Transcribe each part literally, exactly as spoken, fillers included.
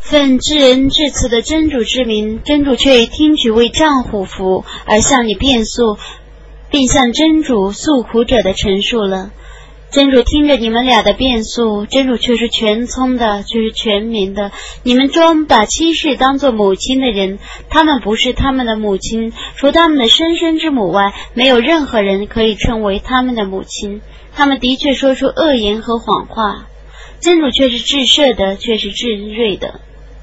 奉至恩至慈的真主之名，真主却听取为丈夫服而向你辩诉，并向真主诉苦者的陈述了。真主听着你们俩的辩诉，真主却是全聪的，却是全明的。你们中把妻室当作母亲的人，他们不是他们的母亲，除他们的生身之母外，没有任何人可以称为他们的母亲。他们的确说出恶言和谎话，真主却是至赦的，却是至睿的。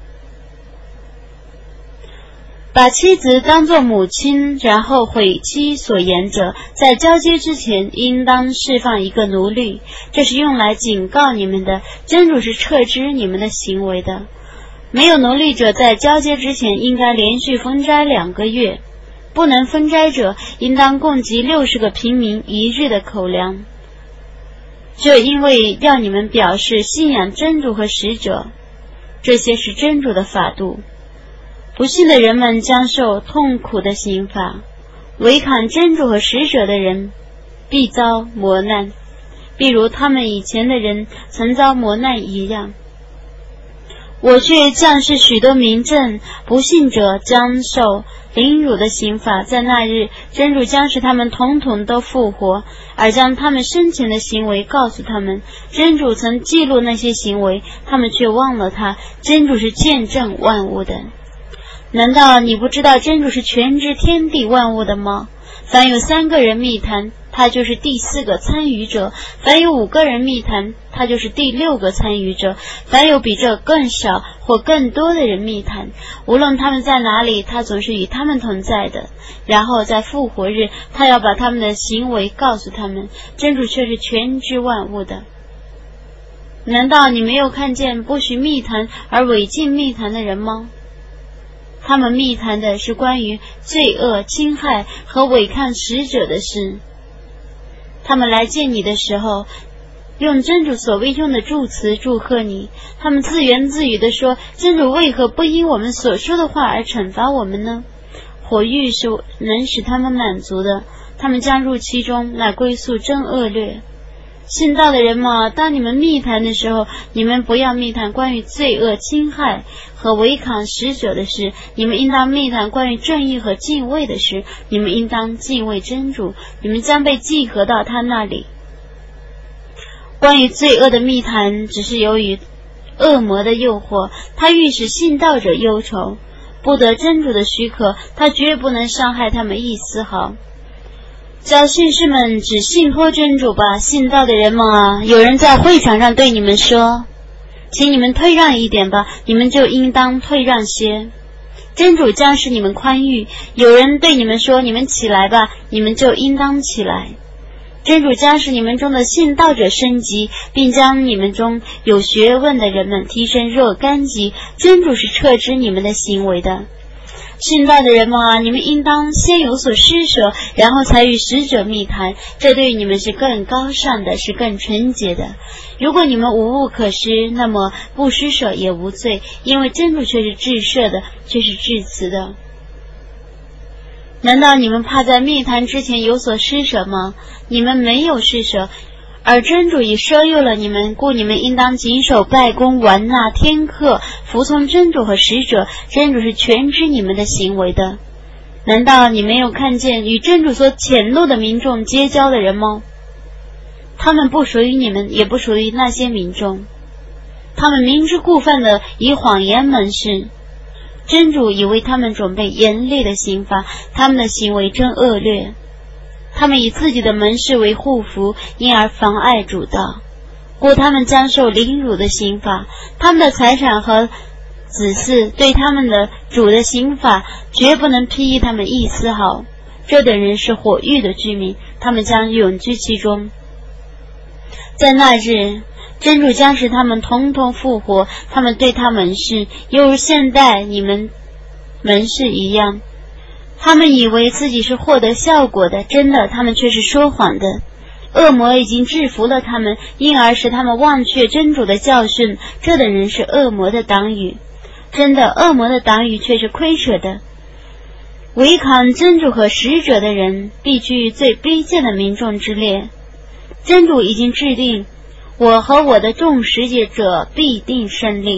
把妻子当作母亲，然后毁妻所言者，在交接之前应当释放一个奴隶，这是用来警告你们的，真主是撤知你们的行为的。没有奴隶者在交接之前应该连续分斋两个月，不能分斋者应当供给六十个平民一日的口粮。这因为要你们表示信仰真主和使者，这些是真主的法度。不信的人们将受痛苦的刑罚，违抗真主和使者的人必遭磨难，比如他们以前的人曾遭磨难一样。我却降示许多明证，不信者将受凌辱的刑罚。在那日，真主将使他们统统都复活，而将他们生前的行为告诉他们。真主曾记录那些行为，他们却忘了他。真主是见证万物的。难道你不知道真主是全知天地万物的吗？凡有三个人密谈，他就是第四个参与者；凡有五个人密谈，他就是第六个参与者；凡有比这更少或更多的人密谈，无论他们在哪里，他总是与他们同在的。然后在复活日，他要把他们的行为告诉他们。真主却是全知万物的。难道你没有看见不许密谈而违禁密谈的人吗？他们密谈的是关于罪恶、侵害和违抗使者的事。他们来见你的时候，用真主所未用的祝词祝贺你。他们自言自语地说，真主为何不因我们所说的话而惩罚我们呢？火狱是能使他们满足的，他们将入其中，乃归宿真恶劣。信道的人嘛，当你们密谈的时候，你们不要密谈关于罪恶、侵害和违抗使者的事，你们应当密谈关于正义和敬畏的事。你们应当敬畏真主，你们将被集合到他那里。关于罪恶的密谈，只是由于恶魔的诱惑，他欲使信道者忧愁，不得真主的许可，他绝不能伤害他们一丝毫。叫信士们只信托真主吧，信道的人们啊，有人在会场上对你们说，请你们退让一点吧，你们就应当退让些，真主将使你们宽裕。有人对你们说，你们起来吧，你们就应当起来。真主将使你们中的信道者升级，并将你们中有学问的人们提升若干级。真主是撤知你们的行为的。信道的人们啊，你们应当先有所施舍，然后才与使者密谈，这对于你们是更高尚的，是更纯洁的。如果你们无物可施，那么不施舍也无罪，因为真主却是至赦的，却是至慈的。难道你们怕在密谈之前有所施舍吗？你们没有施舍，而真主已赦宥了你们，故你们应当谨守拜功、完纳天课，服从真主和使者。真主是全知你们的行为的。难道你没有看见与真主所谴怒的民众结交的人吗？他们不属于你们，也不属于那些民众。他们明知故犯的以谎言盟誓，真主已为他们准备严厉的刑罚，他们的行为真恶劣。他们以自己的门市为护符，因而妨碍主道，故他们将受凌辱的刑罚。他们的财产和子嗣对他们的主的刑罚绝不能裨益他们一丝毫。这等人是火狱的居民，他们将永居其中。在那日，真主将使他们统统复活，他们对他们是犹如现代你们门市一样。他们以为自己是获得效果的，真的他们却是说谎的。恶魔已经制服了他们，因而使他们忘却真主的教训。这等人是恶魔的党羽，真的恶魔的党羽却是亏舍的。违抗真主和使者的人必居最卑贱的民众之列。真主已经制定，我和我的众使者必定胜利。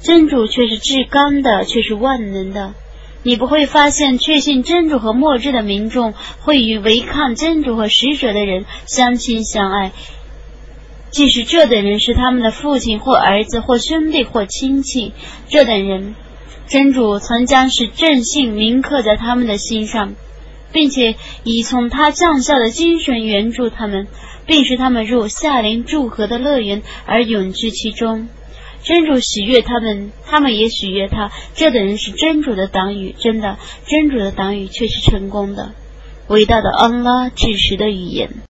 真主却是至刚的，却是万能的。你不会发现确信真主和末日的民众会与违抗真主和使者的人相亲相爱，即使这等人是他们的父亲或儿子或兄弟或亲戚，这等人真主曾将使正信铭刻在他们的心上，并且以从他降下的精神援助他们，并使他们入夏林祝贺的乐园而永居其中。真主喜悦他们，他们也喜悦他，这等人是真主的党羽，真的，真主的党羽却是成功的。伟大的安拉至实的语言。